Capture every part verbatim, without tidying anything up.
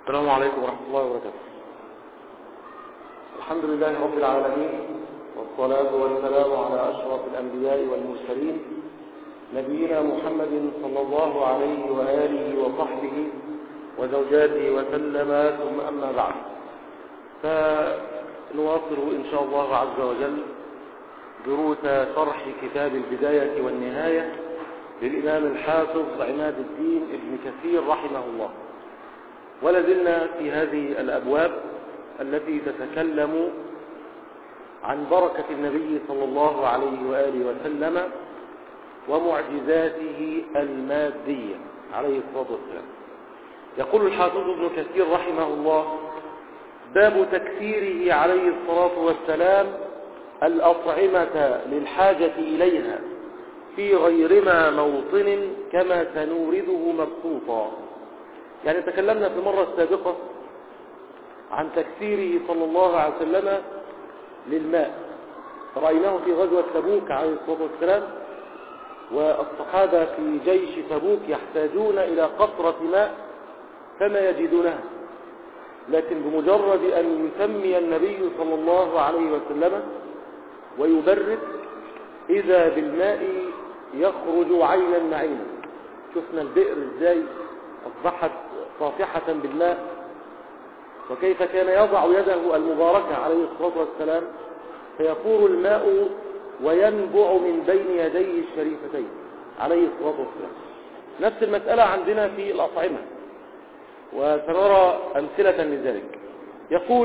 السلام عليكم ورحمة الله وبركاته. الحمد لله رب العالمين، والصلاة والسلام على أشرف الأنبياء والمرسلين نبينا محمد صلى الله عليه وآله وصحبه وزوجاته وسلم، ثم أما بعد، فنواصل إن شاء الله عز وجل دروس شرح كتاب البداية والنهاية للإمام الحافظ عماد الدين ابن كثير رحمه الله. ولازلنا في هذه الأبواب التي تتكلم عن بركة النبي صلى الله عليه وآله وسلم ومعجزاته المادية عليه الصلاة والسلام. يقول الحافظ ابن كثير رحمه الله: باب تكثيره عليه الصلاة والسلام الأطعمة للحاجة إليها في غيرما موطن كما سنورده مبسوطا. يعني تكلمنا في المرة السابقة عن تكثيره صلى الله عليه وسلم للماء، رأيناه في غزوة تبوك عليه الصلاة والسلام، والصحابة في جيش تبوك يحتاجون إلى قطرة ماء فما يجدونها، لكن بمجرد أن يسمي النبي صلى الله عليه وسلم ويبرد إذا بالماء يخرج عينا نعيما. شفنا البئر ازاي أصبحت صافحة بالماء، وكيف كان يضع يده المباركة عليه الصلاة والسلام فيفور الماء وينبع من بين يديه الشريفتين عليه الصلاة والسلام. نفس المسألة عندنا في الأطعمة، وسنرى أمثلة لذلك. يقول: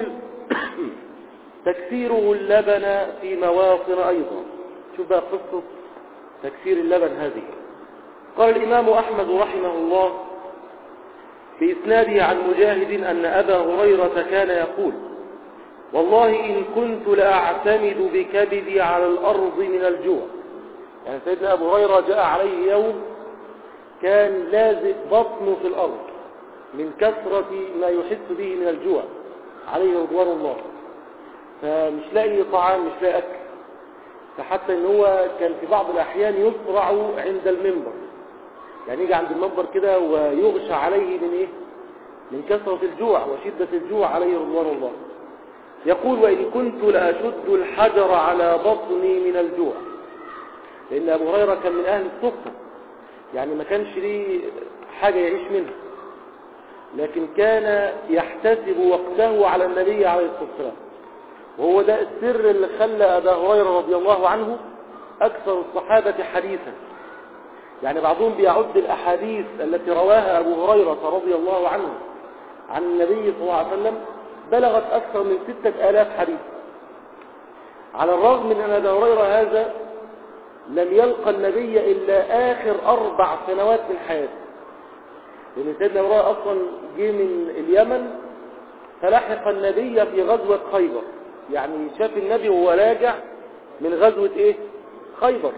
تكثيره اللبن في مواطن أيضا. شوف بقى قصة تكثير اللبن هذه. قال الإمام أحمد رحمه الله بإسناده عن مجاهد أن أبا هريرة كان يقول: والله إن كنت لأعتمد بكبدي على الأرض من الجوع. يعني سيدنا أبو هريرة جاء عليه يوم كان لازق بطنه في الأرض من كثرة ما يحس به من الجوع عليه رضوان الله، فمش لاقي طعام، مش لاقي أكل، فحتى إن هو كان في بعض الأحيان يسرع عند المنبر، يعني يجي عند المنبر كده ويغشى عليه من إيه؟ من كثرة الجوع وشدة الجوع عليه رضوان الله. يقول: وإن كنت لأشد الحجر على بطني من الجوع. لأن أبو هريرة كان من أهل الصفة، يعني ما كانش ليه حاجة يعيش منها، لكن كان يحتسب وقته على النبي عليه الصلاة والسلام، وهو ده السر اللي خلى أبا هريرة رضي الله عنه أكثر الصحابة حديثا. يعني بعضهم بيعد الأحاديث التي رواها أبو هريرة رضي الله عنه عن النبي صلى الله عليه وسلم بلغت أكثر من ستة آلاف حديث، على الرغم من أن أبا هريرة هذا لم يلقى النبي إلا آخر أربع سنوات من حياته، لأن سيدنا أبو هريرة أصلا جه من اليمن فلحق النبي في غزوة خيبر، يعني شاف النبي وهو راجع من غزوة إيه؟ خيبر.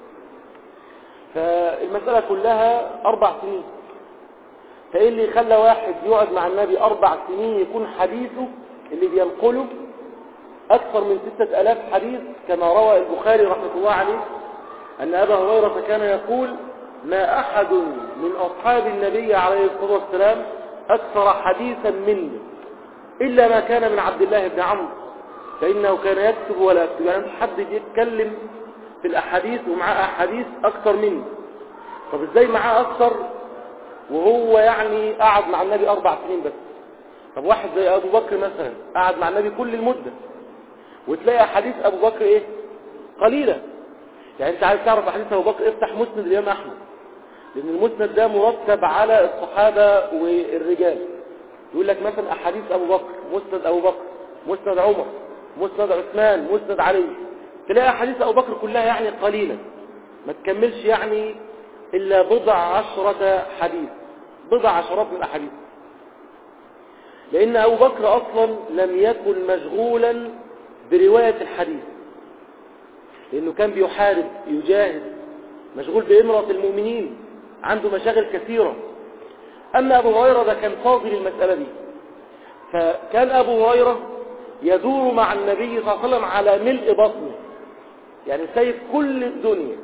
فالمسألة كلها أربع سنين، فإيه اللي خلى واحد يقعد مع النبي أربع سنين يكون حديثه اللي بينقله أكثر من ستة ألاف حديث، كما روى البخاري رحمة الله عليه أن أبا هريرة كان يقول: ما أحد من أصحاب النبي عليه الصلاة والسلام أكثر حديثا مني إلا ما كان من عبد الله بن عمرو، فإنه كان يكتب ولا يكتب. يعني حد يتكلم في الأحاديث ومعاه أحاديث أكثر مني. طب إزاي معاه أكثر وهو يعني قعد مع النبي أربع سنين بس؟ طب واحد زي أبو بكر مثلا قعد مع النبي كل المدة، وتلاقي أحاديث أبو بكر إيه؟ قليلة. يعني أنت عايز تعرف أحاديث أبو بكر، افتح مسند الإمام أحمد، لأن المسند ده مرتب على الصحابة والرجال. يقول لك مثلا أحاديث أبو بكر، مسند أبو بكر، مسند عمر، مسند عثمان، مسند علي، تلاقي أحاديث أبو بكر كلها يعني قليلة، ما تكملش يعني إلا بضع عشرة حديث، بضع عشرات من الأحاديث. لأن أبو بكر أصلا لم يكن مشغولا برواية الحديث، لأنه كان بيحارب يجاهد، مشغول بإمرة المؤمنين، عنده مشاغل كثيرة. أما أبو هريرة ده كان فاضي للمسألة دي، فكان أبو هريرة يدور مع النبي صلى الله عليه وسلم على ملء بطنه، يعني سايب كل الدنيا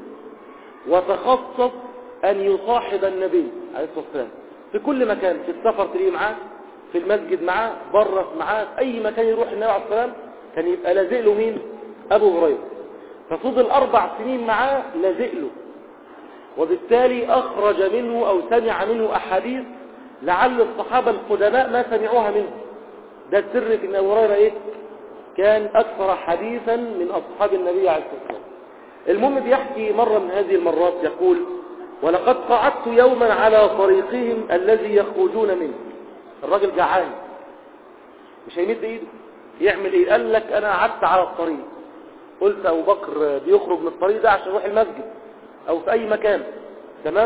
وتخصص أن يصاحب النبي عليه الصلاة والسلام في كل مكان. في السفر تلاقيه معاه، في المسجد معاه، بره معاه، في أي مكان يروح النبي عليه الصلاة والسلام كان يبقى لازق له مين؟ أبو هريرة. ففضل أربع سنين معاه لازق له، وبالتالي أخرج منه أو سمع منه أحاديث لعل الصحابة القدماء ما سمعوها منه. ده السر في أن أبو هريرة إيه؟ كان أكثر حديثا من أصحاب النبي عليه الصلاة والسلام. المهم بيحكي مرة من هذه المرات يقول: ولقد قعدت يوما على طريقهم الذي يخرجون منه. الراجل جعان مش هيمد ايده، يعمل ايه؟ قال لك انا قعدت على الطريق، قلت ابو بكر بيخرج من الطريق ده عشان يروح المسجد او في اي مكان، تمام؟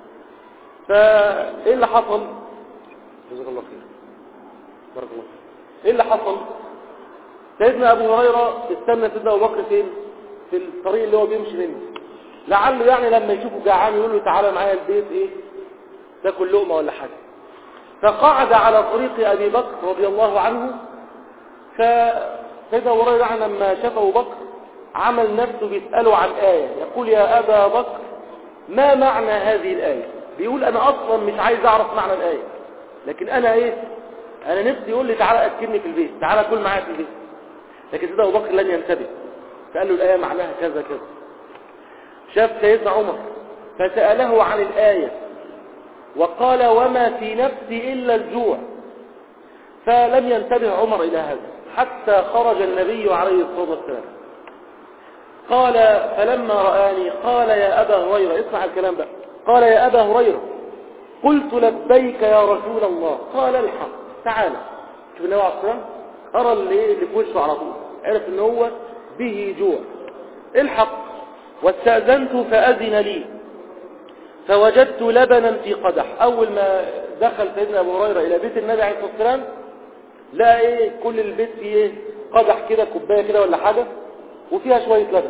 فايه اللي حصل؟ جزاك الله خير، بارك الله فيك. ايه اللي حصل؟ سيدنا ابو هريره استنى سيدنا ابو بكر فين؟ في الطريق اللي هو بيمشي منه، لعله يعني لما يشوفه جعان يقول له تعالى معايا البيت ايه تاكل لقمه ولا حاجه. فقعد على طريق ابي بكر رضي الله عنه. فسيدنا ابو هريره لما شاف ابو بكر عمل نفسه بيساله عن ايه، يقول: يا ابا بكر ما معنى هذه الايه؟ بيقول انا اصلا مش عايز اعرف معنى الايه، لكن انا ايه، انا نفسي يقول لي تعالى اكلني في البيت، تعالى كل معايا في البيت. لكن سيدنا ابو بكر لن ينتبه، فقال له الايه معناها كذا كذا. شاف سيدنا عمر فساله عن الايه وقال: وما في نفسي الا الجوع. فلم ينتبه عمر الى هذا حتى خرج النبي عليه الصلاه والسلام. قال: فلما رآني قال: يا ابا هريره، اسمع الكلام بقى، قال: يا ابا هريره قلت: لبيك يا رسول الله. قال: الحق، تعالى. شوف النبي عليه الصلاه والسلام ارى اللي اللي في وشه على طول، عرف ان هو به جوع. الحق. واستأذنت فأذن لي فوجدت لبنا في قدح. اول ما دخل سيدنا ابو هريره الى بيت النبي عليه الصلاه والسلام لقى ايه؟ كل البيت فيه ايه؟ قدح كده، كوبايه كده ولا حاجه، وفيها شويه لبن.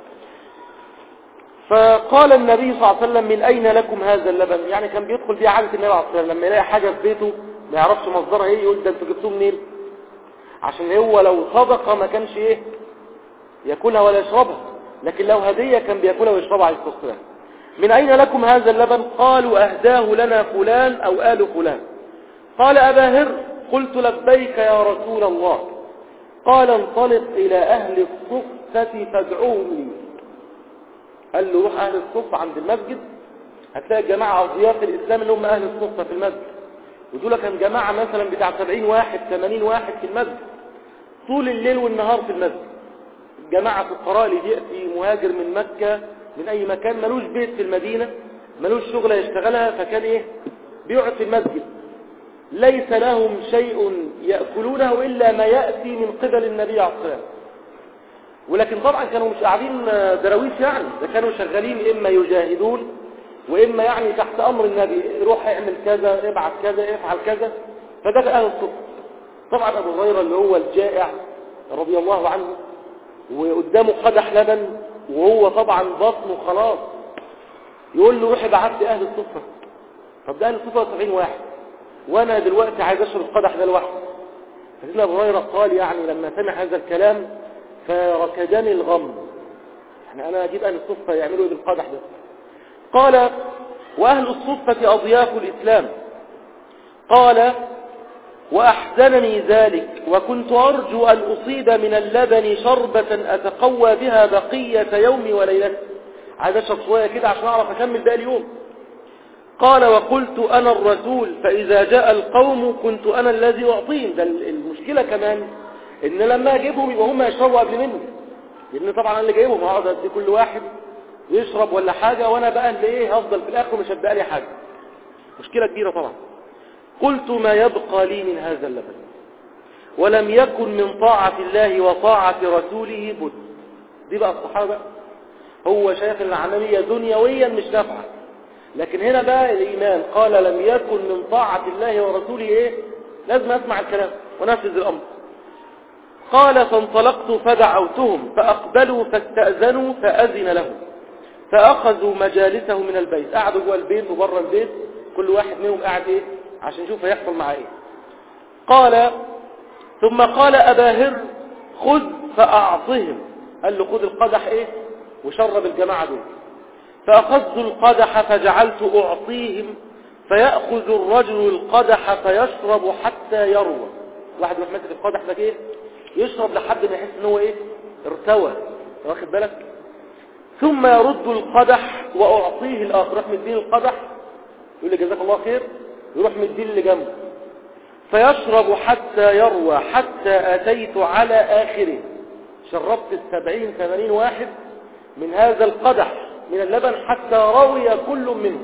فقال النبي صلى الله عليه وسلم: من اين لكم هذا اللبن؟ يعني كان بيدخل بيه عاده النبي عليه الصلاه والسلام لما يلاقي حاجه في بيته ما يعرفش مصدرها ايه يقول: ده انتوا جبتوه منين؟ عشان هو لو صدقه ما كانش ايه ياكلها ولا يشربها، لكن لو هديه كان بياكلها ويشربها عليه الصلاه والسلام. من أين لكم هذا اللبن؟ قالوا: أهداه لنا فلان أو آل فلان. قال أبا هر: قلت: لبيك يا رسول الله. قال: انطلق إلى أهل الصفة فادعوهم لي. قال له: روح أهل الصفة عند المسجد، هتلاقي الجماعة أضياف الإسلام اللي هم أهل الصفة في المسجد، ودول كان جماعة مثلا بتاع سبعين واحد ثمانين واحد في المسجد طول الليل والنهار في المسجد. جماعة فقراء اللي بيأتي مهاجر من مكة من أي مكان، ملوش بيت في المدينة، ملوش شغلة يشتغلها، فكان إيه؟ بيقعد في المسجد، ليس لهم شيء يأكلونه إلا ما يأتي من قبل النبي عليه الصلاة والسلام. ولكن طبعا كانوا مش قاعدين دراويش، يعني ده كانوا شغالين إما يجاهدون وإما يعني تحت أمر النبي، روح اعمل كذا، ابعث كذا، افعل كذا. فده أهل الصف. طبعا أبو هريرة اللي هو الجائع رضي الله عنه وقدامه قدح لبن وهو طبعا بطنه خلاص، يقول له: روح ابعت لي اهل الصفه. طب ده اهل الصفه سبعين واحد وانا دلوقتي عايز اشرب القدح ده لوحدي. فسيدنا ابو هريره قال يعني لما سمع هذا الكلام فركدني الغم، يعني انا اجيب اهل الصفه يعملوا ايه بالقدح ده؟ قال: واهل الصفه اضياف الاسلام. قال: وأحزنني ذلك، وكنت أرجو أن أصيب من اللبن شربة أتقوى بها بقية يومي وليلتي، عايز أشرب شوية كده عشان أعرف أكمل باقي اليوم. قال: وقلت أنا الرسول، فإذا جاء القوم كنت أنا الذي أعطيهم. ده المشكلة كمان إن لما أجيبهم يبقى هم يشربوا قبل مني، لأن طبعا أنا اللي جايبهم هقعد أدي كل واحد يشرب ولا حاجة، وأنا بقى اللي إيه هفضل في الآخر مش هبقى لي حاجة. مشكلة كبيرة طبعا. قلت: ما يبقى لي من هذا اللبن؟ ولم يكن من طاعة الله وطاعة رسوله بد. دي بقى الصحابة، هو شايف ان العملية دنيويا مش نافعة، لكن هنا بقى الإيمان قال: لم يكن من طاعة الله ورسوله ايه؟ لازم اسمع الكلام ونفذ الأمر. قال: فانطلقت فدعوتهم فأقبلوا فاستأذنوا فأذن لهم، فأخذوا مجالسه من البيت، قعدوا جوه البيت وبره البيت، كل واحد منهم قاعد ايه عشان نشوف هيحصل معاه ايه. قال: ثم قال أبا هر: خذ فأعطهم. قال له: خذ القدح ايه وشرب الجماعة دول. فأخذت القدح فجعلت أعطيهم، فيأخذ الرجل القدح فيشرب حتى يروى. واحد يروح ماسك القدح ده ايه يشرب لحد ما يحس ان هو ايه ارتوى، واخد بالك؟ ثم يرد القدح واعطيه الاخر، يروح مديه القدح يقول لي جزاك الله خير، يروح مديه اللي جنبه فيشرب حتى يروى، حتى اتيت على اخره، شربت السبعين ثمانين واحد من هذا القدح من اللبن حتى روي كل منه.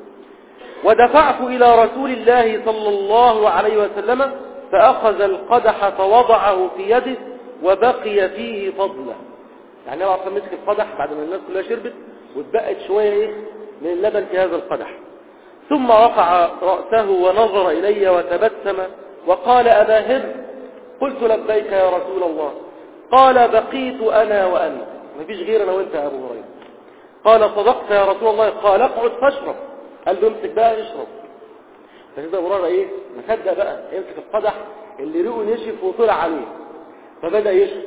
ودفعت إلى رسول الله صلى الله عليه وسلم فأخذ القدح فوضعه في يده وبقي فيه فضله. يعني هو أصلا مسك القدح بعد ما الناس كلها شربت واتبقت شوية إيه من اللبن في هذا القدح، ثم رفع رأسه ونظر إلي وتبسم وقال أبا هر؟ قلت لبيك يا رسول الله. قال بقيت أنا وأنت، مفيش غير أنا وأنت يا أبو هريرة. قال صدقت يا رسول الله. قال اقعد فاشرب. قال له امسك بقى اشرب. فكده أبو هريرة ايه مصدق بقى، يمسك القدح اللي ريقه نشف وطلع عليه، فبدأ يشرب.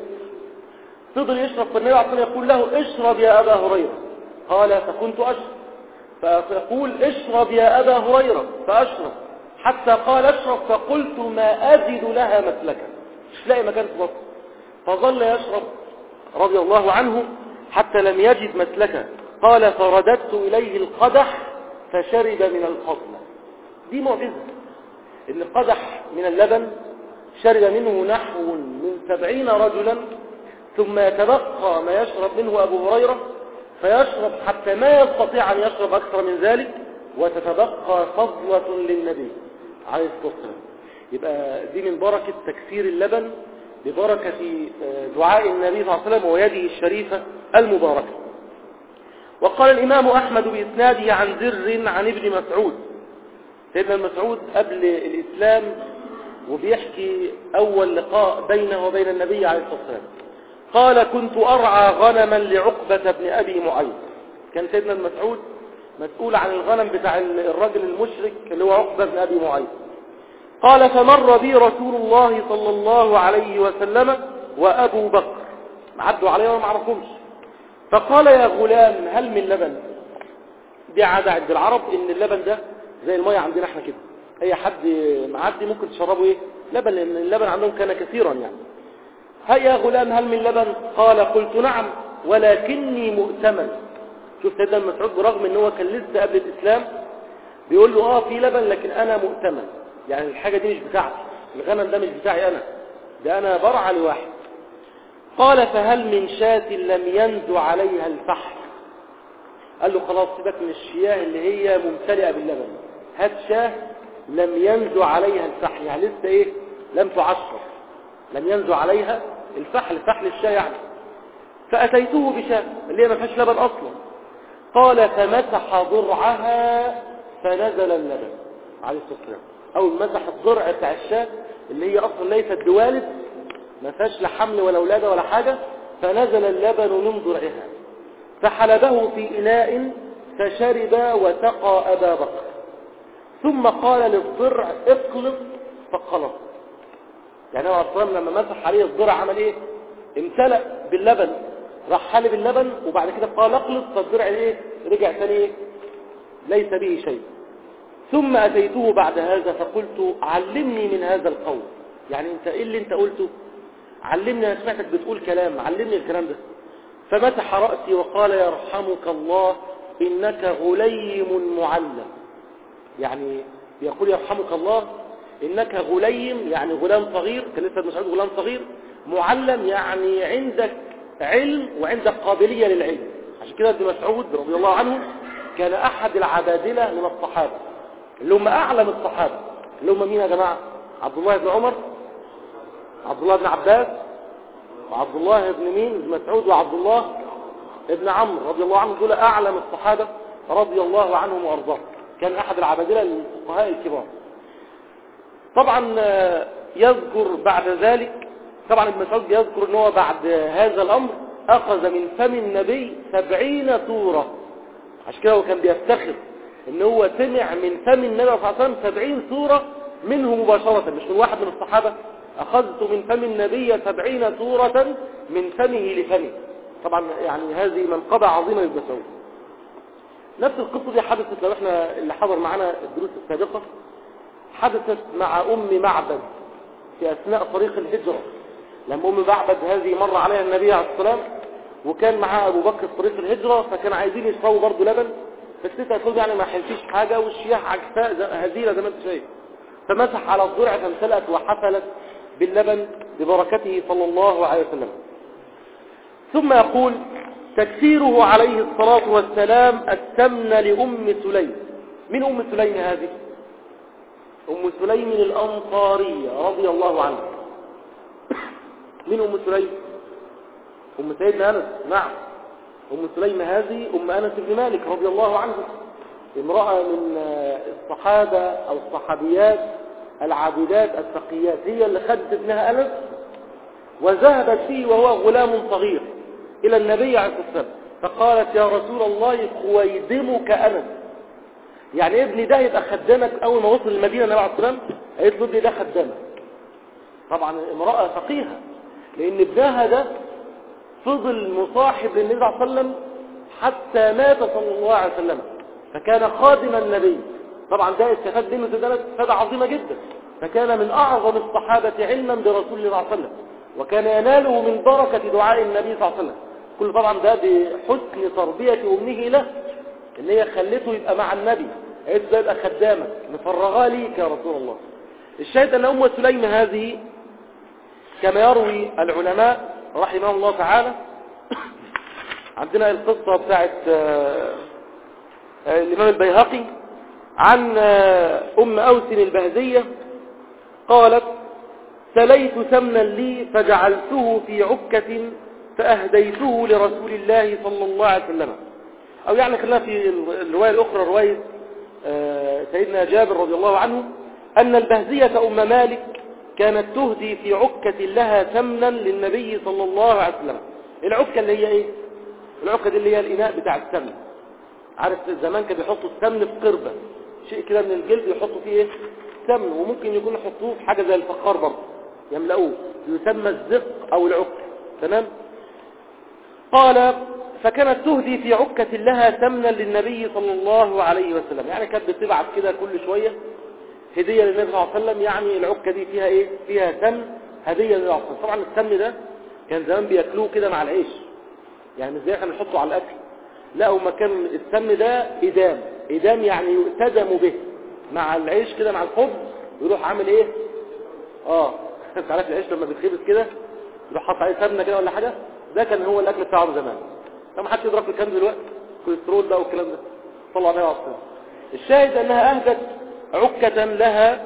فضل يشرب، فالنبي عليه الصلاة والسلام يقول له اشرب يا أبا هريرة. قال فكنت أشرب، فيقول اشرب يا أبا هريرة فأشرب، حتى قال اشرب فقلت ما أجد لها مسلكا، مش لاقي مكان في بطني. فظل يشرب رضي الله عنه حتى لم يجد مسلكا. قال فرددت إليه القدح فشرب من الفضل. دي معجزة إن القدح من اللبن شرب منه نحو من سبعين رجلا، ثم يتبقى ما يشرب منه أبو هريرة فيشرب حتى ما يستطيع أن يشرب أكثر من ذلك، وتتبقى فضلة للنبي عليه الصلاة والسلام. يبقى دي من بركة تكثير اللبن ببركة دعاء النبي صلى الله عليه وسلم ويده الشريفة المباركة. وقال الإمام أحمد بإسناده عن زر عن ابن مسعود. سيدنا مسعود قبل الإسلام وبيحكي أول لقاء بينه وبين النبي عليه الصلاة والسلام، قال كنت أرعى غنما لعقبة بن أبي معيط. كان سيدنا مسعود مسؤول عن الغنم بتاع الرجل المشرك اللي هو عقبة بن أبي معيط. قال فمر بي رسول الله صلى الله عليه وسلم وأبو بكر، عدوا عليه وما عرفهمش، فقال يا غلام هل من لبن؟ دي عادة عند العرب ان اللبن ده زي المية عندنا احنا كده، اي حد معدي ممكن تشربه ايه لبن، لان اللبن عندهم كان كثيرا يعني. هيا يا غلام هل من لبن؟ قال قلت نعم ولكني مؤتمن. شوف سيدنا مسعود برغم ان هو كان لسه قبل الاسلام بيقول له اه في لبن لكن انا مؤتمن، يعني الحاجة دي مش بتاعتي، الغنم ده مش بتاعي انا، ده انا برعى لواحد. قال فهل من شاة لم ينزو عليها الفحل؟ قال له خلاص سيبك من الشياه اللي هي ممتلئة باللبن، هات شاه لم ينزو عليها الفحل، يعني لسه ايه لم تعشر، لم ينزو عليها الفحل، فحل الشاه يعني. فأتيته بشاه اللي هي ما فيهاش لبن أصلا. قال فمسح ضرعها فنزل اللبن عليه الصلاة والسلام. أول مسح الضرع بتاع الشاه اللي هي أصلا ليست بوالد، ما فيهاش لا حمل ولا ولادة ولا حاجة، فنزل اللبن من ضرعها فحلبه في إناء فشرب وسقى أبا بكر، ثم قال للضرع اقلط فقلط. يعني هو أصلا لما مسح عليه الضرع عمل ايه؟ امتلأ باللبن، راح حلب اللبن وبعد كده قال اقلط، فالضرع ايه؟ رجع ثاني ايه؟ ليس به شيء. ثم أتيته بعد هذا فقلت علمني من هذا القول، يعني انت ايه اللي انت قلته؟ علمني، انا سمعتك بتقول كلام، علمني الكلام ده. فمسح رأسي وقال يرحمك الله إنك غليم معلم، يعني يقول يرحمك الله إنك غليم يعني غلام صغير، كان لسه ابن مسعود غلام صغير، معلم يعني عندك علم وعندك قابلية للعلم. عشان كده ابن مسعود رضي الله عنه كان أحد العبادلة من الصحابة اللي هم أعلم الصحابة، اللي هم مين يا جماعة؟ عبد الله بن عمر، عبد الله بن عباس، وعبد الله بن مين ابن مسعود، وعبد الله ابن عمرو رضي الله عنه، دول أعلم الصحابة رضي الله عنهم وأرضاهم. كان أحد العبادلة للفقهاء الكبار. طبعا يذكر بعد ذلك، طبعا ابن مسعود يذكر ان هو بعد هذا الأمر أخذ من فم النبي سبعين سورة. عشان كده هو كان بيفتخر ان هو سمع من فم النبي صلى الله عليه وسلم سبعين سورة منه مباشرة، مش من واحد من الصحابة. أخذت من فم النبي سبعين سورة من فمه لفمه. طبعا يعني هذه منقبة عظيمة لابن مسعود. نفس القصة دي حدثت، لو احنا اللي حضر معنا الدروس السابقة، حدثت مع أم معبد في أثناء طريق الهجرة. لما أم معبد هذه مر عليها النبي عليه الصلاة والسلام وكان معها أبو بكر في طريق الهجرة، فكان عايزين يشربوا برضه لبن، فالست قالت له يعني ما حلتيش حاجة والشياح عكفاء هزيلة زي ما انت شايف، فمسح على الضرع فامتلأت وحفلت باللبن ببركته صلى الله عليه وسلم. ثم يقول تكثيره عليه الصلاة والسلام السمن لأم سليم. من أم سليم هذه؟ أم سليم الأنصارية رضي الله عنها. من أم سليم؟ أم سيدنا أنس. نعم، أم سليم هذه أم أنس بن مالك رضي الله عنه، امرأة من الصحابة أو الصحابيات العابدات التقيات، هي اللي خدت ابنها أنس وذهبت فيه وهو غلام صغير إلى النبي عليه الصلاة والسلام، فقالت يا رسول الله خويدمك أنس، يعني ابني ده يبقى خدامك. أول ما وصل المدينة النبي عليه الصلاة والسلام قالت له ابني ده خدامك. طبعا امرأة فقيهة، لأن ابنها ده فضل مصاحب للنبي صلى الله عليه وسلم حتى مات صلى الله عليه وسلم، فكان خادم النبي. طبعا ده استفاد منه استفادة عظيمة جدا، فكان من أعظم الصحابة علما برسول الله صلى الله عليه وسلم، وكان يناله من بركة دعاء النبي صلى الله عليه وسلم. كل طبعا ده بحسن تربية أمه له، ان هي خلته يبقى مع النبي، قالت ده يبقى خدامك مفرغاه ليك يا رسول الله. الشاهد أن أم سليم هذه كما يروي العلماء رحمه الله تعالى، عندنا القصة بتاعت الإمام البيهقي عن أم أوس البهزية قالت سليت سمنا لي فجعلته في عكة فأهديته لرسول الله صلى الله عليه وسلم. أو يعني خلينا في الرواية الأخرى، رواية سيدنا جابر رضي الله عنه، أن البهزية أم مالك كانت تهدي في عكة لها سمنا للنبي صلى الله عليه وسلم. العكة اللي هي إيه؟ العكة دي اللي هي الإناء بتاع السمن. عارف زمان كانوا يحطوا السمن في قربة، شيء كده من الجلد يحطوا فيه إيه؟ سمن، وممكن يكون يحطوه في حاجة زي الفخار برضه يملؤوه، يسمى الزق أو العكة. تمام؟ قال فكانت تهدي في عكة لها سمنا للنبي صلى الله عليه وسلم، يعني كانت بتبعت كده كل شوية هدية للنبي صلى الله عليه وسلم. يعني العكة دي فيها ايه؟ فيها سمن، هدية للنبي صلى الله عليه وسلم. طبعا السمن ده كان زمان بياكلوه كده مع العيش، يعني ازاي احنا نحطه على الاكل؟ لا، وما كان السمن ده إدام، إدام يعني يؤتدم به مع العيش كده مع الخبز، ويروح عامل ايه؟ اه انت عارف العيش لما بيتخبز كده يروح حاطط عليه سمنه كده ولا حاجه، ده كان هو الاكل بتاعه زمان. فما حدش يدرك الكلام دلوقتي، كوليسترول بقى والكلام ده طلع عليه عصير. الشاهد انها اهدت عكة لها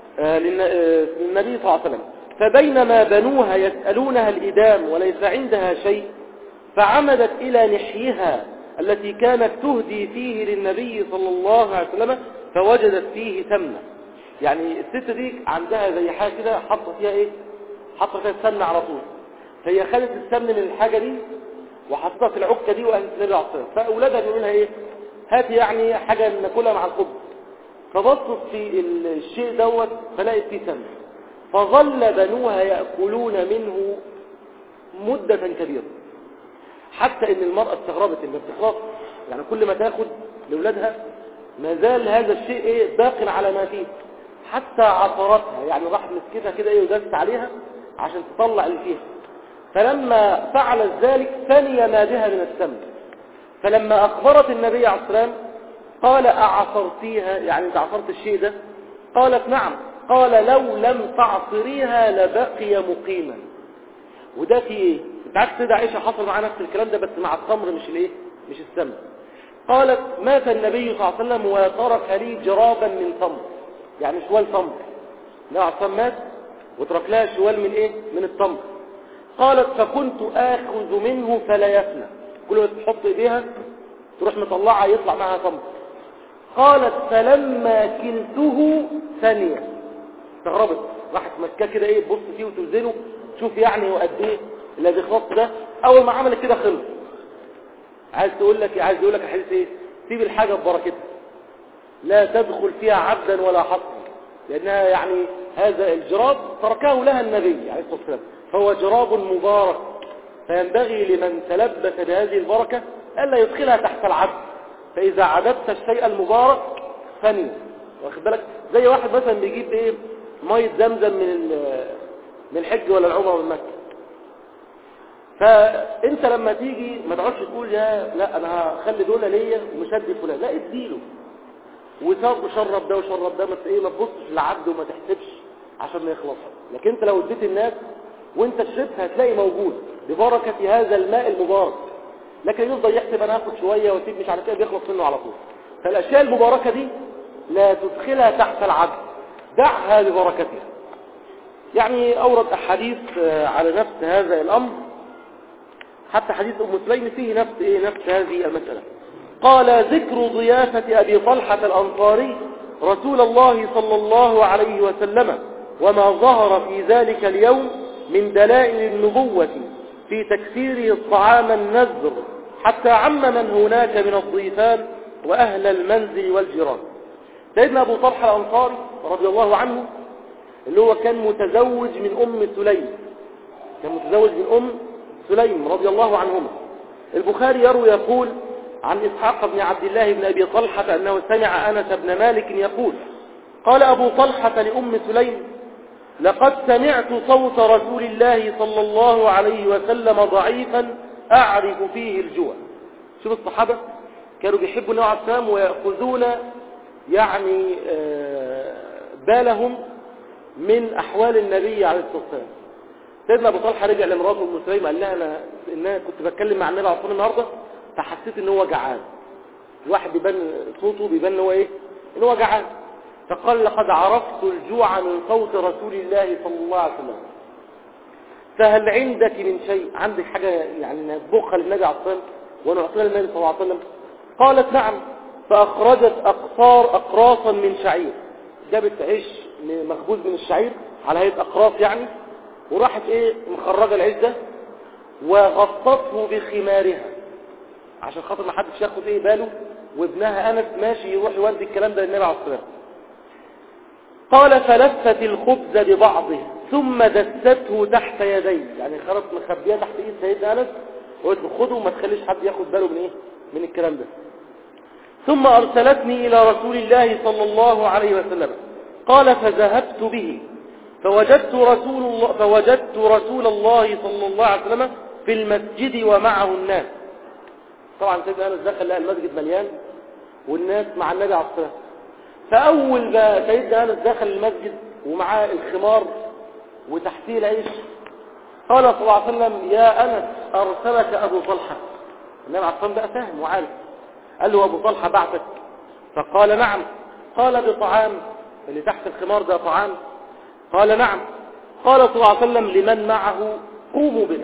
للنبي صلى الله عليه وسلم، فبينما بنوها يسألونها الإدام وليس عندها شيء، فعمدت إلى نحيها التي كانت تهدي فيه للنبي صلى الله عليه وسلم، فوجدت فيه سمنة. يعني الست دي عندها زي حاجة كده حطت فيها ايه؟ حطت فيها السمنة على طول، فهي خدت السمن من الحاجة دي وحطتها في العكة دي وأهلت النبي عليه الصلاة والسلام. فأولادها بيقولوا لها ايه؟ هات يعني حاجة ناكلها مع الخبز. فبصت في الشيء دوت فلقيت فيه سمن، فظل بنوها يأكلون منه مدة كبيرة، حتى ان المرأة استغربت ان بتخلص، يعني كل ما تاخد لأولادها ما زال هذا الشيء ايه؟ باق على ما فيه، حتى عصرتها، يعني راح مسكتها كده ايه ودست عليها عشان تطلع اللي فيها. فلما فعلت ذلك ثني ما بها من السمن، فلما أخبرت النبي عليه الصلاة والسلام قال أعصرتيها؟ يعني انت عصرت الشيء ده؟ قالت نعم. قال لو لم تعصريها لبقي مقيما. وده في ايه؟ انت عارف سيدة عائشة حصل معها نفس الكلام ده بس مع التمر مش الايه؟ مش السمن. قالت مات النبي صلى الله عليه وسلم وترك لي جرابا من تمر، يعني شوال تمر. النبي عليه الصلاة مات وترك لها شوال من ايه؟ من التمر. قالت فكنت آخذ منه فلا يفنى، كل ما تحط ايديها تروح مطلعها يطلع معها تمر. قالت فلما كلته ثانية، استغربت، راحت ماسكاه كده ايه تبص فيه وتوزنه تشوف يعني وقد ايه اللي بيخلص ده. اول ما عملت كده خلص. عايز تقول لك عايز يقول لك الحديث ايه؟ سيب الحاجه ببركتها، لا تدخل فيها عبدا ولا حصا، لانها يعني هذا الجراب تركه لها النبي عليه الصلاه والسلام، فهو جراب مبارك، فينبغي لمن تلبس بهذه البركه الا يدخلها تحت العبد، فإذا عددت الشيء المبارك ثانية، واخد بالك؟ زي واحد مثلا بيجيب ايه مية زمزم من من الحج ولا العمرة من مكة، فانت لما تيجي ما تقعدش تقول يا لا انا هخلي دول ليا ومش هدي فلان، لا اديله وشرب ده وشرب ده، ما ايه ما تبصش لعد وما تحسبش عشان ما يخلص. لكن انت لو اديت الناس وانت شربت هتلاقي موجود ببركة هذا الماء المبارك، لكن يفضل يحسب انا هاخد شوية واسيب مش عارف ايه، بيخلص منه على طول. فالاشياء المباركة دي لا تدخلها تحت العدل، دعها لبركتها. يعني اورد احاديث على نفس هذا الامر، حتى حديث ام سليم فيه نفس ايه نفس هذه المسألة. قال ذكر ضيافة ابي طلحة الانصاري رسول الله صلى الله عليه وسلم وما ظهر في ذلك اليوم من دلائل النبوة في تكثيره الطعام النذر حتى عم من هناك من الضيفان وأهل المنزل والجيران. سيدنا أبو طلحة الأنصاري رضي الله عنه اللي هو كان متزوج من أم سليم، كان متزوج من أم سليم رضي الله عنهما. البخاري يروي يقول عن إسحاق بن عبد الله بن أبي طلحة أنه سمع أنس بن مالك يقول قال أبو طلحة لأم سليم لقد سمعت صوت رسول الله صلى الله عليه وسلم ضعيفا أعرف فيه الجوع. شوف الصحابة كانوا بيحبوا النبي عليه السلام ويأخذون يعني بالهم من أحوال النبي عليه الصلاة والسلام. سيدنا أبو طلحة رجع لمراته أم سليم قال لها أنا, أنا كنت بتكلم مع النبي عليه الصلاة والسلام النهاردة فحسيت إن هو جعان. الواحد بيبان صوته بيبان إن هو إيه إن هو جعان. فقال لقد عرفت الجوع من صوت رسول الله صلى الله عليه وسلم، فهل عندك من شيء؟ عندك حاجة يعني نطبخها للنبي عليه الصلاة والسلام ونعطيها للنبي صلى الله عليه وسلم؟ قالت نعم. فأخرجت أقصار أقراصا من شعير، جابت عيش مخبوز من الشعير على هيئة أقراص يعني، وراحت إيه مخرجة العيش ده وغطته بخمارها عشان خاطر ما حدش ياخد إيه باله، وابنها أنس ماشي يروح يودي الكلام ده للنبي عليه الصلاة والسلام. قال فلفت الخبز ببعضه ثم دسته تحت يديه، يعني خرجت مخبيه تحت ايد سيدنا انس وقلت له خده وما تخليش حد ياخد باله من ايه من الكلام ده. ثم ارسلتني الى رسول الله صلى الله عليه وسلم. قال فذهبت به فوجدت رسول الله فوجدت رسول الله صلى الله عليه وسلم في المسجد ومعه الناس. طبعا سيدنا انس دخل لقى المسجد مليان والناس مع النبي عليه الصلاه والسلام. فأول ما سيدنا أنس دخل المسجد ومعاه الخمار وتحتيه العيش قال صلى الله عليه وسلم يا أنس أرسلك أبو طلحة. النبي عليه الصلاة والسلام بقى فاهم وعارف، قال له أبو طلحة بعثك؟ فقال نعم. قال بطعام اللي تحت الخمار ده طعام؟ قال نعم. قال صلى الله عليه وسلم لمن معه قوموا بنا.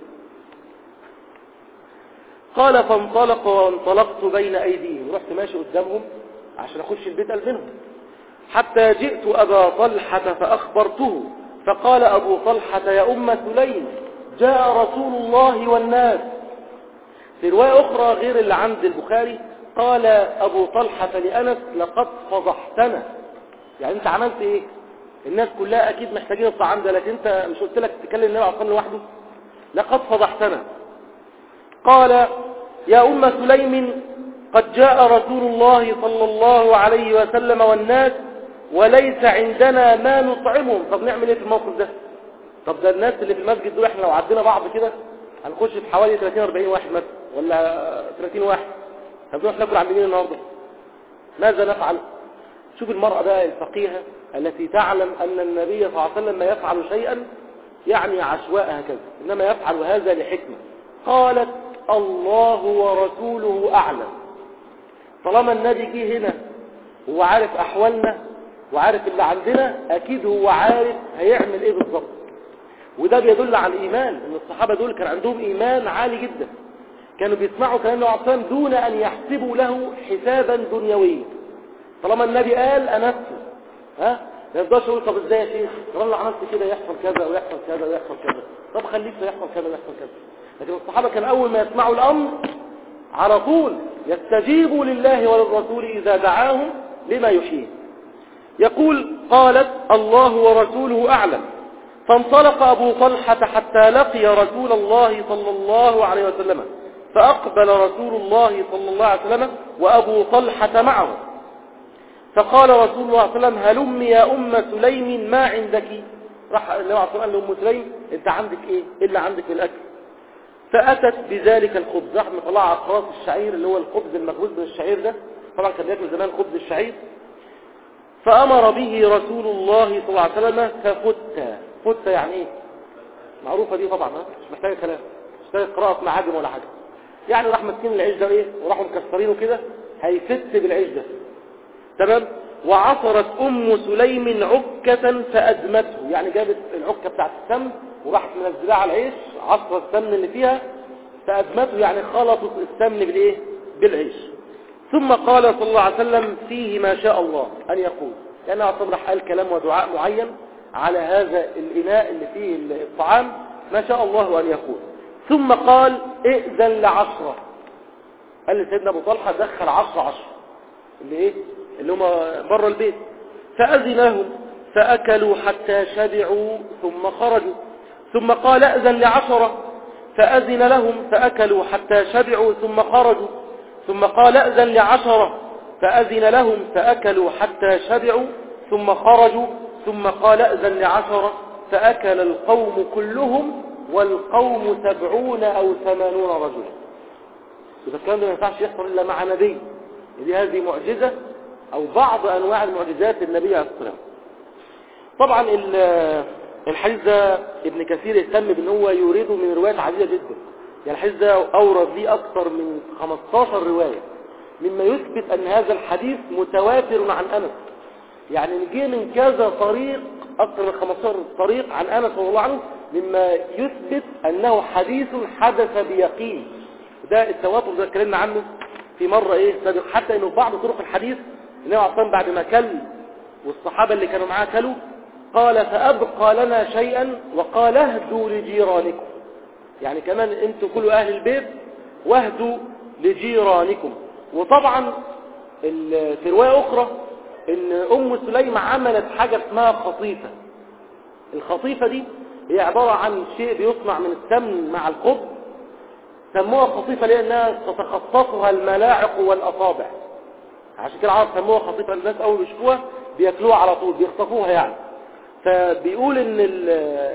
قال فانطلق وانطلقت بين أيديهم، رحت ماشي قدامهم عشان أخش البيت ألفنهم حتى جئت أبا طلحة فأخبرته فقال أبو طلحة يا أم سليم جاء رسول الله والناس. في رواية أخرى غير اللي عند البخاري قال أبو طلحة لأنس لقد فضحتنا، يعني أنت عملت إيه؟ الناس كلها أكيد محتاجين الطعام ده، لكن أنت مش قلت لك تكلم النبي عليه الصلاة والسلام لوحده؟ لقد فضحتنا. قال يا أم سليم قد جاء رسول الله صلى الله عليه وسلم والناس وليس عندنا ما نطعمهم. طب نعمل ايه في الموقف ده؟ طب ده الناس اللي في المسجد دول احنا لو عدينا بعض كده هنخش في حوالي ثلاثين أربعين واحد مثلا ولا ثلاثين واحد، هنروح ناكل عند مين النهارده؟ ماذا نفعل؟ شوف المرأة بقى الفقيهة التي تعلم أن النبي صلى الله عليه وسلم ما يفعل شيئا يعني عشواء هكذا، إنما يفعل هذا لحكمة. قالت الله ورسوله أعلم. طالما النبي جه هنا هو عارف أحوالنا وعارف اللي عندنا، أكيد هو عارف هيعمل إيه بالضبط. وده بيدل على الإيمان، إن الصحابة دول كان عندهم إيمان عالي جدا، كانوا بيسمعوا كلام النبي عليه الصلاة والسلام دون أن يحسبوا له حسابا دنيويا. طالما النبي قال أنفسه، ها ما يفضلش يقول طب إزاي يا شيخ طالما عملت كده يحصل كذا ويحصل كذا ويحصل كذا، طب خليك يحصل كذا ويحصل كذا. لكن الصحابة كان أول ما يسمعوا الأمر على طول يستجيبوا لله وللرسول إذا دعاهم لما يحييه. يقول قالت الله ورسوله أعلم. فانطلق أبو طلحة حتى لقي رسول الله صلى الله عليه وسلم فأقبل رسول الله صلى الله عليه وسلم وأبو طلحة معه، فقال رسول الله صلى الله عليه وسلم: هلم يا أم سليم ما عندك؟ راح النبي عليه الصلاة والسلام لأم سليم: أنت عندك إيه؟ إيه اللي عندك من الأكل؟ فأتت بذلك الخبز، راح مطلع أقراص الشعير اللي هو الخبز المخبوز من الشعير ده، طبعا كان بياكل زمان خبز الشعير. فأمر به رسول الله صلى الله عليه وسلم ففت. فت يعني إيه؟ معروفة دي طبعا، مش محتاجة كلام، مش محتاجة قراءة معاجم ولا حاجة. يعني راح مسكين العيش ده إيه، وراحوا مكسرينه كده، هيفت بالعيش ده، تمام. وعصرت أم سليم عكة فأدمته، يعني جابت العكة بتاعت السمن وراحت منزلها على العيش، عصر السمن اللي فيها فأدمته، يعني خلطت السمن بالإيه؟ بالعيش. ثم قال صلى الله عليه وسلم: فيه ما شاء الله أن يقول، لأنه يعني راح قال كلام ودعاء معين على هذا الإناء اللي فيه الطعام، ما شاء الله أن يقول. ثم قال: ائذن لعشرة. قال لسيدنا أبو طلحة: دخل عشرة عشرة اللي إيه؟ اللي هم بره البيت. فأذن لهم فأكلوا حتى شبعوا ثم خرجوا. ثم قال: أذن لعشرة. فأذن لهم فأكلوا حتى شبعوا ثم خرجوا. ثم قال: أذن لعشرة. فأذن لهم فأكلوا حتى شبعوا ثم خرجوا. ثم قال: أذن لعشرة. فأكل القوم كلهم، والقوم سبعون أو ثمانون رجلا. إذا الكلام ده ما ينفعش يحصل إلا مع نبي، دي هذه معجزة أو بعض أنواع المعجزات النبي عليه الصلاة والسلام. طبعا الحديث ده ابن كثير يهتم بأن هو يورده من روايات عديدة جدا، يعني الحديث ده أورد ليه أكثر من خمسة عشر رواية، مما يثبت أن هذا الحديث متواتر عن أنس، يعني نجي من كذا طريق، أكثر من خمسة عشر طريق عن أنس رضي الله عنه، مما يثبت أنه حديث حدث بيقين. ده التواتر ده اتكلمنا عنه في مرة إيه سابق، حتى إنه بعض طرق الحديث النبي عليه الصلاة والسلام بعد ما كل والصحابة اللي كانوا معاه كلوا، قال: فأبقى لنا شيئا، وقال: اهدوا لجيرانكم، يعني كمان انتوا كلوا أهل البيت واهدوا لجيرانكم. وطبعا في رواية أخرى إن أم سليم عملت حاجة اسمها خطيفة. الخطيفة دي هي عبارة عن شيء بيصنع من السمن مع الخبز، سموها خطيفة لأنها تتخصصها الملاعق والأصابع، عشان كده العرب سموها خطيفة. الناس أول بيشوفوها بياكلوها على طول، بيخطفوها يعني. فبيقول إن ال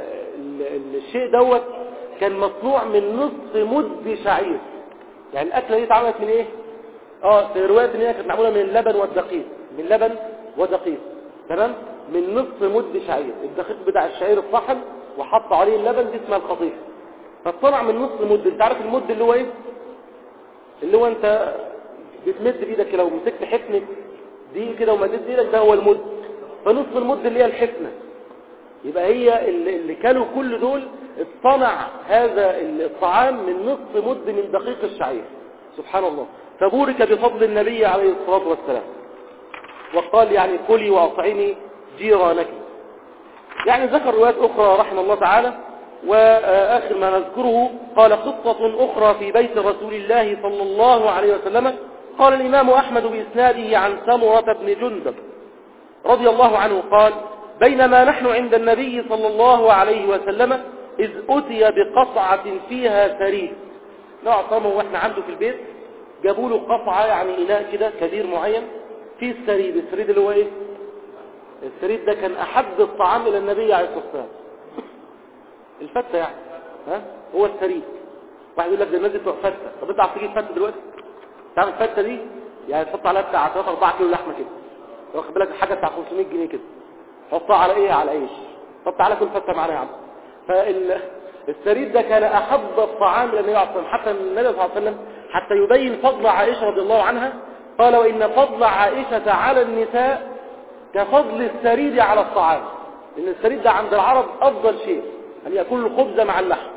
ال الشيء دوت كان مصنوع من نصف مد شعير، يعني الأكلة دي اتعملت من إيه؟ آه في رواية إن هي كانت معمولة من اللبن والدقيق، من لبن ودقيق، تمام؟ من نصف مد شعير، الدقيق بتاع الشعير الطحن وحط عليه اللبن، دي اسمها الخطيفة. فاتصنع من نصف مد. انت عارف المد اللي هو ايه؟ اللي هو انت بتمد بايدك لو مسكت حفنة دي كده ومدد بايدك، ده هو المد. فنصف المد اللي هي الحفنة. يبقى هي اللي كانوا كل دول اتصنع هذا الطعام من نصف مد من دقيق الشعير، سبحان الله. فبورك بفضل النبي عليه الصلاة والسلام، وقال يعني كلي وأطعمي جيرانك. يعني ذكر روايات أخرى رحمه الله تعالى. وآخر ما نذكره قال: قصة أخرى في بيت رسول الله صلى الله عليه وسلم. قال الإمام أحمد بإسناده عن سمرة بن جندب رضي الله عنه قال: بينما نحن عند النبي صلى الله عليه وسلم إذ أتي بقصعة فيها ثريد. نوع طعمه وإحنا عنده في البيت، جابوا له قصعة يعني إناء كده كبير معين فيه الثريد. الثريد اللي هو إيه؟ الثريد ده كان أحب الطعام إلى النبي عليه الصلاة والسلام. الفتة يعني، ها هو الثريد. واحد يقول لك ده الناس بتوع فتة، طب انت عارف تجيب فتة دلوقتي؟ تعمل فتة دي يعني تحط عليها بتاع ثلاثة أربعة كيلو لحمة كده، واخد بالك حاجة بتاع خمسمية جنيه كده، حطها على ايه؟ على عيش. طب تعالى كل فتة معانا يا عم. فالثريد ده كان أحب الطعام إلى النبي عليه الصلاة والسلام، حتى النبي صلى الله عليه وسلم حتى يبين فضل عائشة رضي الله عنها قال: وإن فضل عائشة على النساء كفضل الثريد على الطعام، إن الثريد ده عند العرب أفضل شيء، أن يأكل الخبز مع اللحم.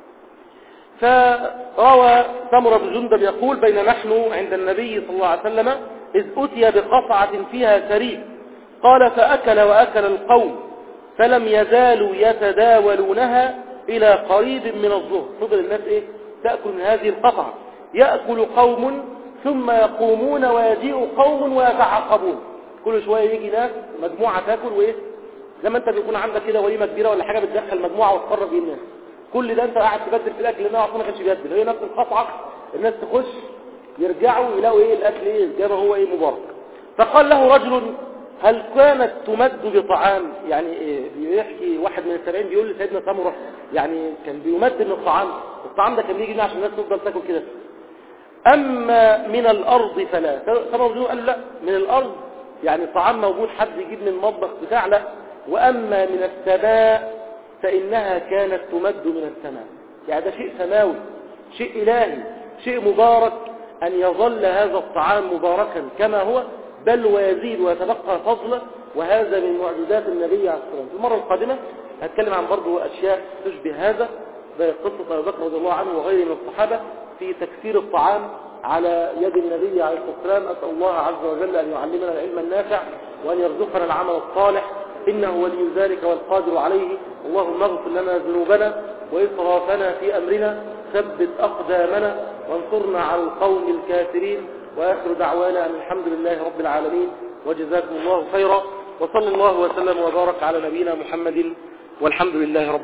فروى سمرة بن جندب يقول: بين نحن عند النبي صلى الله عليه وسلم إذ أتي بقطعة فيها ثريد، قال: فأكل وأكل القوم، فلم يزالوا يتداولونها إلى قريب من الظهر. فضل الناس إيه؟ تأكل من هذه القطعة. يأكل قوم ثم يقومون ويجيء قوم ويتعاقبون، كل شوية يجي ناس مجموعة تأكل، وإيه زي ما انت بيكون عندك كده وليمة كبيرة ولا حاجة بتدخل مجموعة وتقرب الناس، كل ده انت قاعد تبدل في الاكل، لانه اصلا ما كانش بيبدل، هي نفس القطعة الناس تخش يرجعوا يلاقوا ايه الاكل ايه جابه هو ايه مبارك. فقال له رجل هل كانت تمد بطعام؟ يعني إيه بيحكي واحد من التابعين بيقول لسيدنا سمرة يعني كان بيمد من الطعام، الطعام ده كان بيجي لنا عشان الناس تفضل تاكل كده. اما من الارض فلا. سمرة قال لا، من الارض يعني طعام موجود حد يجيب من المطبخ بتاع لا، واما من السماء فانها كانت تمد من السماء. يعني ده شيء سماوي، شيء الهي، شيء مبارك ان يظل هذا الطعام مباركا كما هو، بل ويزيد ويتبقى فضله. وهذا من معجزات النبي عليه الصلاه والسلام. في المره القادمه هتكلم عن برضه اشياء تشبه هذا، زي قصه ابي بكر رضي الله عنه وغيره من الصحابه في تكثير الطعام على يد النبي عليه الصلاه والسلام. اسال الله عز وجل ان يعلمنا العلم النافع وان يرزقنا العمل الصالح، انه ولي ذلك والقادر عليه. اللهم اغفر لنا ذنوبنا واسرافنا في امرنا، ثبت اقدامنا وانصرنا على القوم الكافرين. واخر دعوانا ان الحمد لله رب العالمين، وجزاكم الله خيرا، وصلى الله وسلم وبارك على نبينا محمد، والحمد لله رب